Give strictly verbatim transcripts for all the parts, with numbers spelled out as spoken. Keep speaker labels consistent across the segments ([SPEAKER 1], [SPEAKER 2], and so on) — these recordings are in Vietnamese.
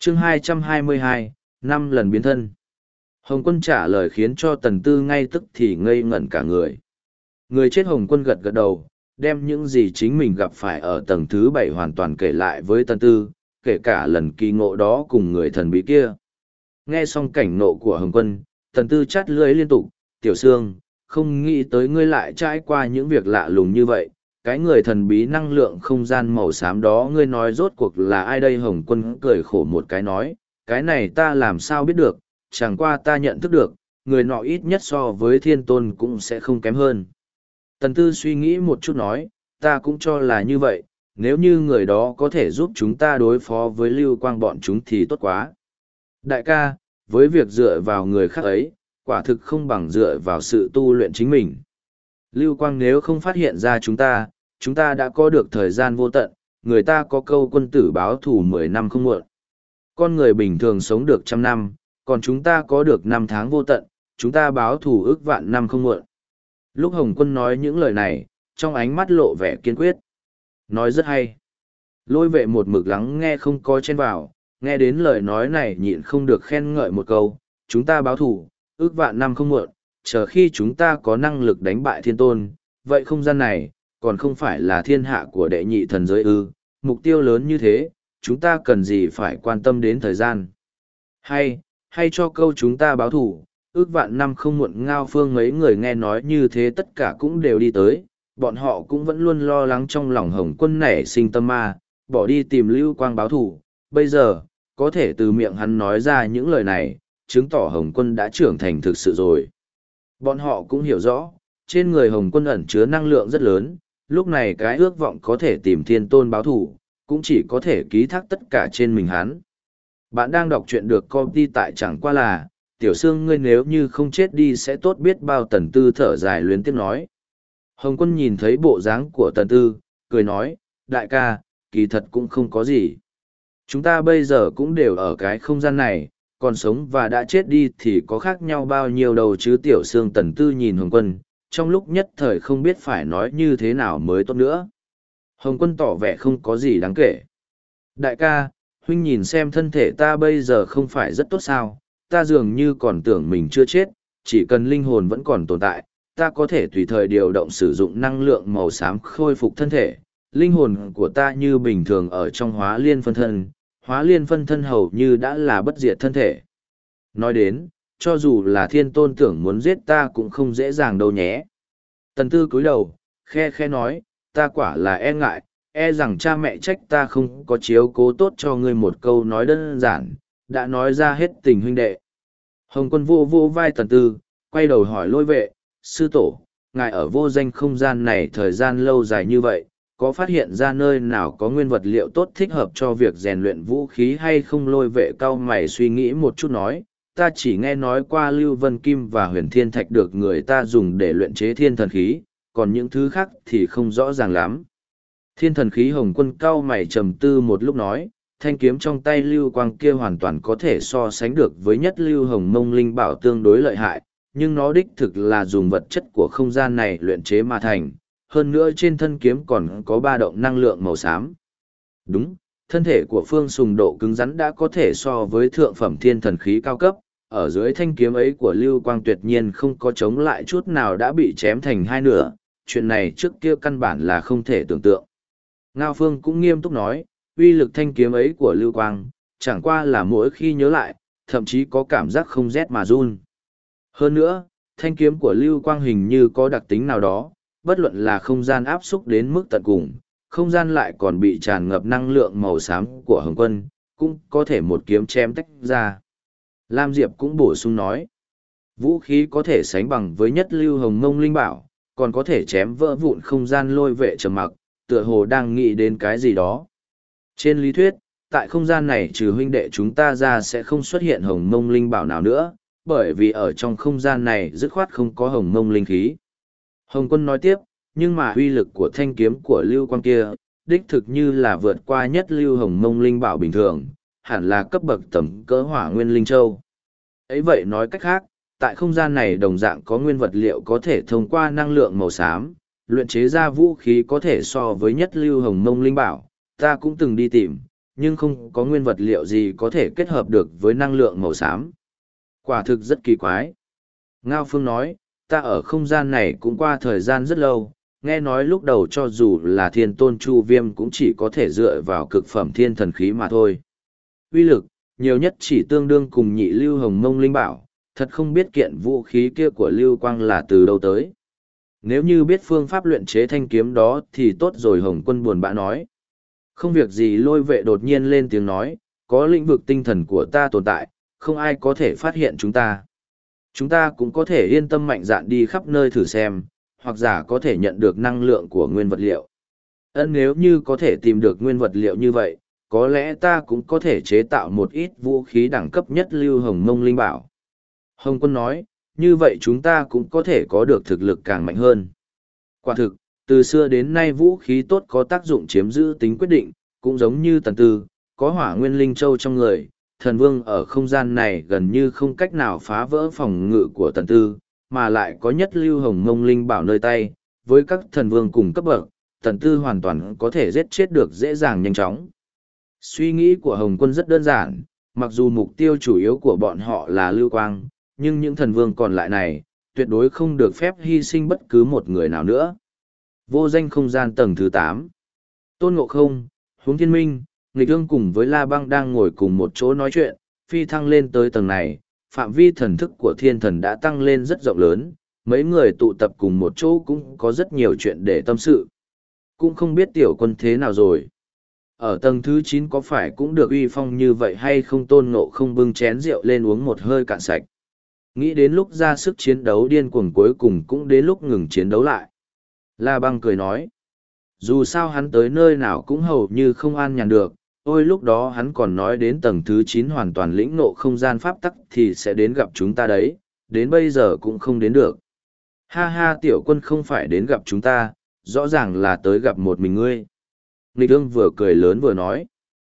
[SPEAKER 1] chương hai trăm hai mươi hai, năm lần biến thân. Hồng Quân trả lời khiến cho Tần Tư ngay tức thì ngây ngẩn cả người. Người chết Hồng Quân gật gật đầu, đem những gì chính mình gặp phải ở tầng thứ bảy hoàn toàn kể lại với Tần Tư, kể cả lần kỳ ngộ đó cùng người thần bí kia. Nghe xong cảnh nộ của Hồng Quân, Tần Tư chát lưỡi liên tục, Tiểu Sương, không nghĩ tới ngươi lại trải qua những việc lạ lùng như vậy. Cái người thần bí năng lượng không gian màu xám đó ngươi nói rốt cuộc là ai đây? Hồng Quân cười khổ một cái nói, cái này ta làm sao biết được, chẳng qua ta nhận thức được, người nọ ít nhất so với thiên tôn cũng sẽ không kém hơn. Tần Tư suy nghĩ một chút nói, ta cũng cho là như vậy, nếu như người đó có thể giúp chúng ta đối phó với Lưu Quang bọn chúng thì tốt quá. Đại ca, với việc dựa vào người khác ấy, quả thực không bằng dựa vào sự tu luyện chính mình. Lưu Quang nếu không phát hiện ra chúng ta, chúng ta đã có được thời gian vô tận, người ta có câu quân tử báo thù mười năm không muộn. Con người bình thường sống được trăm năm, còn chúng ta có được năm tháng vô tận, chúng ta báo thù ước vạn năm không muộn. Lúc Hồng Quân nói những lời này, trong ánh mắt lộ vẻ kiên quyết. Nói rất hay. Lôi vệ một mực lắng nghe không có chen vào, nghe đến lời nói này nhịn không được khen ngợi một câu, chúng ta báo thù, ước vạn năm không muộn, chờ khi chúng ta có năng lực đánh bại thiên tôn, vậy không gian này, còn không phải là thiên hạ của đệ nhị thần giới ư, mục tiêu lớn như thế, chúng ta cần gì phải quan tâm đến thời gian. Hay, hay cho câu chúng ta báo thù, ước vạn năm không muộn. Ngao Phương mấy người nghe nói như thế tất cả cũng đều đi tới, bọn họ cũng vẫn luôn lo lắng trong lòng Hồng Quân nảy sinh tâm ma, bỏ đi tìm Lưu Quang báo thù. Bây giờ, có thể từ miệng hắn nói ra những lời này, chứng tỏ Hồng Quân đã trưởng thành thực sự rồi. Bọn họ cũng hiểu rõ, trên người Hồng Quân ẩn chứa năng lượng rất lớn, lúc này cái ước vọng có thể tìm thiên tôn báo thù, cũng chỉ có thể ký thác tất cả trên mình hắn. Bạn đang đọc truyện được copy tại chẳng qua là, Tiểu Sương ngươi nếu như không chết đi sẽ tốt biết bao. Tần Tư thở dài luyến tiếc nói. Hồng Quân nhìn thấy bộ dáng của Tần Tư, cười nói, đại ca, kỳ thật cũng không có gì. Chúng ta bây giờ cũng đều ở cái không gian này, còn sống và đã chết đi thì có khác nhau bao nhiêu đâu chứ. Tiểu Sương Tần Tư nhìn Hồng Quân, trong lúc nhất thời không biết phải nói như thế nào mới tốt nữa. Hồng Quân tỏ vẻ không có gì đáng kể. Đại ca, huynh nhìn xem thân thể ta bây giờ không phải rất tốt sao, ta dường như còn tưởng mình chưa chết, chỉ cần linh hồn vẫn còn tồn tại, ta có thể tùy thời điều động sử dụng năng lượng màu xám khôi phục thân thể. Linh hồn của ta như bình thường ở trong hóa liên phân thân, hóa liên phân thân hầu như đã là bất diệt thân thể. Nói đến, cho dù là thiên tôn tưởng muốn giết ta cũng không dễ dàng đâu nhé. Tần Tư cúi đầu, khe khe nói, ta quả là e ngại, e rằng cha mẹ trách ta không có chiếu cố tốt cho ngươi. Một câu nói đơn giản, đã nói ra hết tình huynh đệ. Hồng Quân vô vô vai Tần Tư, quay đầu hỏi Lôi vệ, sư tổ, ngài ở vô danh không gian này thời gian lâu dài như vậy, có phát hiện ra nơi nào có nguyên vật liệu tốt thích hợp cho việc rèn luyện vũ khí hay không? Lôi vệ cau mày suy nghĩ một chút nói, ta chỉ nghe nói qua Lưu Vân Kim và Huyền Thiên Thạch được người ta dùng để luyện chế thiên thần khí, còn những thứ khác thì không rõ ràng lắm. Thiên thần khí. Hồng Quân cau mày trầm tư một lúc nói, thanh kiếm trong tay Lưu Quang kia hoàn toàn có thể so sánh được với nhất Lưu Hồng Mông Linh Bảo, tương đối lợi hại, nhưng nó đích thực là dùng vật chất của không gian này luyện chế mà thành, hơn nữa trên thân kiếm còn có ba động năng lượng màu xám. Đúng, thân thể của Phương Sùng độ cứng rắn đã có thể so với thượng phẩm thiên thần khí cao cấp, ở dưới thanh kiếm ấy của Lưu Quang tuyệt nhiên không có chống lại chút nào, đã bị chém thành hai nửa, chuyện này trước kia căn bản là không thể tưởng tượng. Ngao Phương cũng nghiêm túc nói, uy lực thanh kiếm ấy của Lưu Quang, chẳng qua là mỗi khi nhớ lại, thậm chí có cảm giác không rét mà run. Hơn nữa, thanh kiếm của Lưu Quang hình như có đặc tính nào đó, bất luận là không gian áp xúc đến mức tận cùng, không gian lại còn bị tràn ngập năng lượng màu xám của Hồng Quân, cũng có thể một kiếm chém tách ra. Lam Diệp cũng bổ sung nói, vũ khí có thể sánh bằng với nhất Lưu Hồng Mông Linh Bảo, còn có thể chém vỡ vụn không gian. Lôi vệ trầm mặc, tựa hồ đang nghĩ đến cái gì đó. Trên lý thuyết, tại không gian này trừ huynh đệ chúng ta ra sẽ không xuất hiện Hồng Mông Linh Bảo nào nữa, bởi vì ở trong không gian này dứt khoát không có Hồng Mông Linh khí. Hồng Quân nói tiếp, nhưng mà uy lực của thanh kiếm của Lưu Quang kia, đích thực như là vượt qua nhất Lưu Hồng Mông Linh Bảo bình thường, hẳn là cấp bậc tầm cỡ Hỏa Nguyên Linh Châu. Ấy vậy nói cách khác, tại không gian này đồng dạng có nguyên vật liệu có thể thông qua năng lượng màu xám, luyện chế ra vũ khí có thể so với nhất Lưu Hồng Mông Linh Bảo. Ta cũng từng đi tìm, nhưng không có nguyên vật liệu gì có thể kết hợp được với năng lượng màu xám. Quả thực rất kỳ quái. Ngao Phương nói, ta ở không gian này cũng qua thời gian rất lâu, nghe nói lúc đầu cho dù là thiên tôn chu viêm cũng chỉ có thể dựa vào cực phẩm thiên thần khí mà thôi. Uy lực, nhiều nhất chỉ tương đương cùng nhị lưu hồng mông linh bảo, thật không biết kiện vũ khí kia của lưu quang là từ đâu tới. Nếu như biết phương pháp luyện chế thanh kiếm đó thì tốt rồi, Hồng Quân buồn bã nói. Không việc gì, Lôi Vệ đột nhiên lên tiếng nói, có lĩnh vực tinh thần của ta tồn tại, không ai có thể phát hiện chúng ta. Chúng ta cũng có thể yên tâm mạnh dạn đi khắp nơi thử xem, hoặc giả có thể nhận được năng lượng của nguyên vật liệu. Ân, nếu như có thể tìm được nguyên vật liệu như vậy, có lẽ ta cũng có thể chế tạo một ít vũ khí đẳng cấp nhất lưu hồng mông linh bảo. Hồng Quân nói, như vậy chúng ta cũng có thể có được thực lực càng mạnh hơn. Quả thực, từ xưa đến nay vũ khí tốt có tác dụng chiếm giữ tính quyết định, cũng giống như Tần Tư, có hỏa nguyên linh châu trong người, thần vương ở không gian này gần như không cách nào phá vỡ phòng ngự của Tần Tư, mà lại có nhất lưu hồng mông linh bảo nơi tay, với các thần vương cùng cấp bậc, Tần Tư hoàn toàn có thể giết chết được dễ dàng nhanh chóng. Suy nghĩ của Hồng Quân rất đơn giản, mặc dù mục tiêu chủ yếu của bọn họ là lưu quang, nhưng những thần vương còn lại này, tuyệt đối không được phép hy sinh bất cứ một người nào nữa. Vô danh không gian tầng thứ tám. Tôn Ngộ Không, Huống Thiên Minh, Nghịch Ương cùng với La Băng đang ngồi cùng một chỗ nói chuyện, phi thăng lên tới tầng này, phạm vi thần thức của thiên thần đã tăng lên rất rộng lớn, mấy người tụ tập cùng một chỗ cũng có rất nhiều chuyện để tâm sự. Cũng không biết tiểu quân thế nào rồi. Ở tầng thứ chín có phải cũng được uy phong như vậy hay không? Tôn Ngộ Không bưng chén rượu lên uống một hơi cạn sạch. Nghĩ đến lúc ra sức chiến đấu điên cuồng cuối cùng cũng đến lúc ngừng chiến đấu lại. La Băng cười nói, dù sao hắn tới nơi nào cũng hầu như không an nhàn được, ôi lúc đó hắn còn nói đến tầng thứ chín hoàn toàn lĩnh ngộ không gian pháp tắc thì sẽ đến gặp chúng ta đấy, đến bây giờ cũng không đến được. Ha ha, tiểu quân không phải đến gặp chúng ta, rõ ràng là tới gặp một mình ngươi. Nghịch Ương vừa cười lớn vừa nói.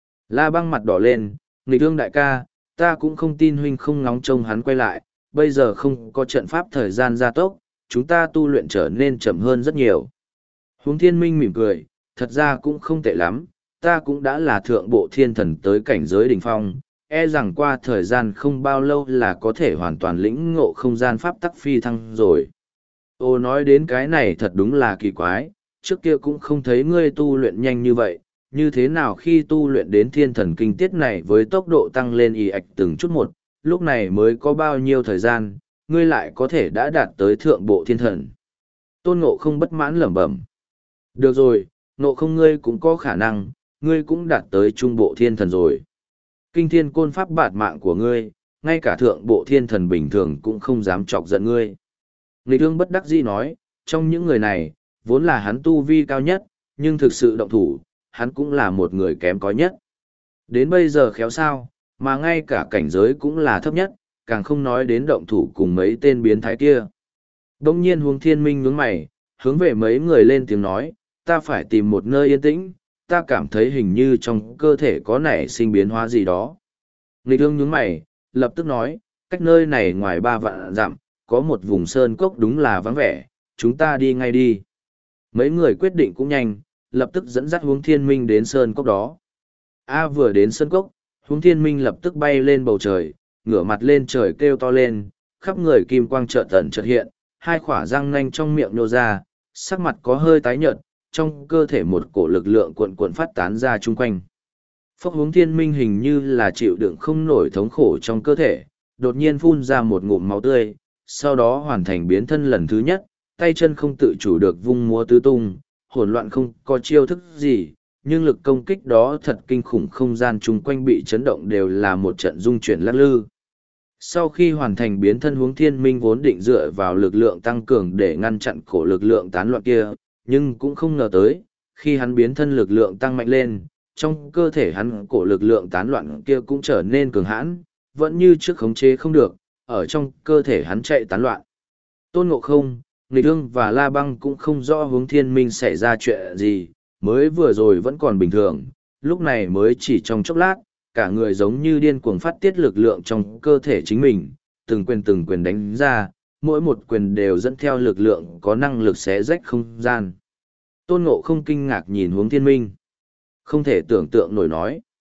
[SPEAKER 1] La Băng mặt đỏ lên, Nghịch Ương đại ca, ta cũng không tin huynh không ngóng trông hắn quay lại, bây giờ không có trận pháp thời gian gia tốc, chúng ta tu luyện trở nên chậm hơn rất nhiều. Huống Thiên Minh mỉm cười, thật ra cũng không tệ lắm, ta cũng đã là thượng bộ thiên thần tới cảnh giới đỉnh phong, e rằng qua thời gian không bao lâu là có thể hoàn toàn lĩnh ngộ không gian pháp tắc phi thăng rồi. Ô, nói đến cái này thật đúng là kỳ quái, trước kia cũng không thấy ngươi tu luyện nhanh như vậy, như thế nào khi tu luyện đến thiên thần kinh tiết này với tốc độ tăng lên ì ạch từng chút một, lúc này mới có bao nhiêu thời gian, ngươi lại có thể đã đạt tới thượng bộ thiên thần. Tôn Ngộ Không bất mãn lẩm bẩm. Được rồi, Ngộ Không ngươi cũng có khả năng, ngươi cũng đạt tới trung bộ thiên thần rồi. Kinh thiên côn pháp bạt mạng của ngươi, ngay cả thượng bộ thiên thần bình thường cũng không dám chọc giận ngươi. Nghịch Ương bất đắc dĩ nói, trong những người này, vốn là hắn tu vi cao nhất, nhưng thực sự động thủ, hắn cũng là một người kém cỏi nhất. Đến bây giờ khéo sao, mà ngay cả cảnh giới cũng là thấp nhất, càng không nói đến động thủ cùng mấy tên biến thái kia. Đông nhiên Huống Thiên Minh nhướng mày, hướng về mấy người lên tiếng nói, ta phải tìm một nơi yên tĩnh, ta cảm thấy hình như trong cơ thể có nảy sinh biến hóa gì đó. Nghịch Ương nhướng mày, lập tức nói, cách nơi này ngoài ba vạn dặm, có một vùng sơn cốc đúng là vắng vẻ, chúng ta đi ngay đi. Mấy người quyết định cũng nhanh, lập tức dẫn dắt Huống Thiên Minh đến sơn cốc đó. A vừa đến sơn cốc, Huống Thiên Minh lập tức bay lên bầu trời, ngửa mặt lên trời kêu to lên, khắp người kim quang chợt tẩn chợt hiện, hai khỏa răng nanh trong miệng nhô ra, sắc mặt có hơi tái nhợt, trong cơ thể một cổ lực lượng cuộn cuộn phát tán ra chung quanh. Phốc Huống Thiên Minh hình như là chịu đựng không nổi thống khổ trong cơ thể, đột nhiên phun ra một ngụm máu tươi, sau đó hoàn thành biến thân lần thứ nhất, tay chân không tự chủ được vung múa tứ tung, hỗn loạn không có chiêu thức gì, nhưng lực công kích đó thật kinh khủng, không gian chung quanh bị chấn động đều là một trận rung chuyển lắc lư. Sau khi hoàn thành biến thân, Huống Thiên Minh vốn định dựa vào lực lượng tăng cường để ngăn chặn cổ lực lượng tán loạn kia, nhưng cũng không ngờ tới, khi hắn biến thân lực lượng tăng mạnh lên, trong cơ thể hắn cổ lực lượng tán loạn kia cũng trở nên cường hãn, vẫn như trước khống chế không được, ở trong cơ thể hắn chạy tán loạn. Tôn Ngộ Không, Nghịch Ương và La Băng cũng không rõ Huống Thiên Minh xảy ra chuyện gì, mới vừa rồi vẫn còn bình thường, lúc này mới chỉ trong chốc lát, cả người giống như điên cuồng phát tiết lực lượng trong cơ thể chính mình, từng quyền từng quyền đánh ra, mỗi một quyền đều dẫn theo lực lượng có năng lực xé rách không gian. Tôn Ngộ Không kinh ngạc nhìn Huống Thiên Minh. Không thể tưởng tượng nổi nói.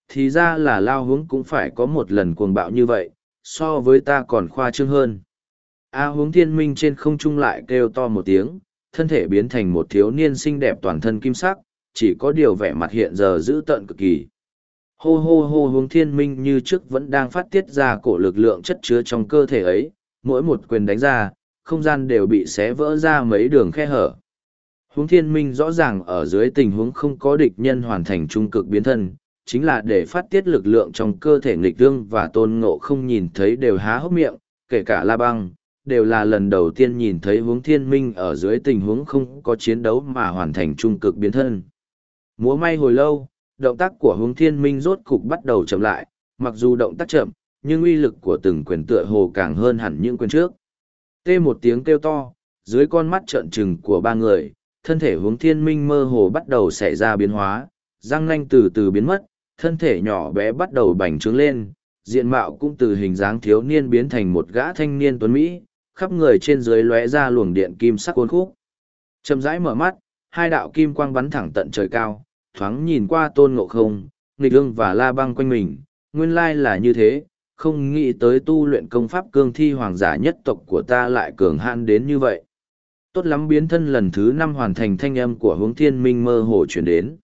[SPEAKER 1] thì ra là lao hướng cũng phải có một lần cuồng bạo như vậy, so với ta còn khoa trương hơn. A hướng thiên minh trên không trung lại kêu to một tiếng, thân thể biến thành một thiếu niên xinh đẹp toàn thân kim sắc, chỉ có điều vẻ mặt hiện giờ dữ tợn cực kỳ. Hô hô hô hướng thiên minh như trước vẫn đang phát tiết ra cổ lực lượng chất chứa trong cơ thể ấy, mỗi một quyền đánh ra, không gian đều bị xé vỡ ra mấy đường khe hở. Hướng thiên minh rõ ràng ở dưới tình huống không có địch nhân hoàn thành trung cực biến thân, chính là để phát tiết lực lượng trong cơ thể nghịch tương, và tôn ngộ không nhìn thấy đều há hốc miệng, kể cả La Băng, đều là lần đầu tiên nhìn thấy hướng thiên minh ở dưới tình huống không có chiến đấu mà hoàn thành trung cực biến thân. Múa may hồi lâu, động tác của hướng thiên minh rốt cục bắt đầu chậm lại, mặc dù động tác chậm, nhưng uy lực của từng quyền tựa hồ càng hơn hẳn những quyền trước. Tê một tiếng kêu to, dưới con mắt trợn trừng của ba người, thân thể hướng thiên minh mơ hồ bắt đầu xảy ra biến hóa, răng nanh từ từ biến mất, thân thể nhỏ bé bắt đầu bành trướng lên, diện mạo cũng từ hình dáng thiếu niên biến thành một gã thanh niên tuấn Mỹ, khắp người trên dưới lóe ra luồng điện kim sắc cuốn khúc. Chậm rãi mở mắt, hai đạo kim quang bắn thẳng tận trời cao, thoáng nhìn qua tôn ngộ không, nghịch ương và La Băng quanh mình, nguyên lai là như thế, không nghĩ tới tu luyện công pháp cương thi hoàng giả nhất tộc của ta lại cường hãn đến như vậy. Tốt lắm, biến thân lần thứ năm hoàn thành, thanh âm của hướng thiên minh mơ hồ chuyển đến.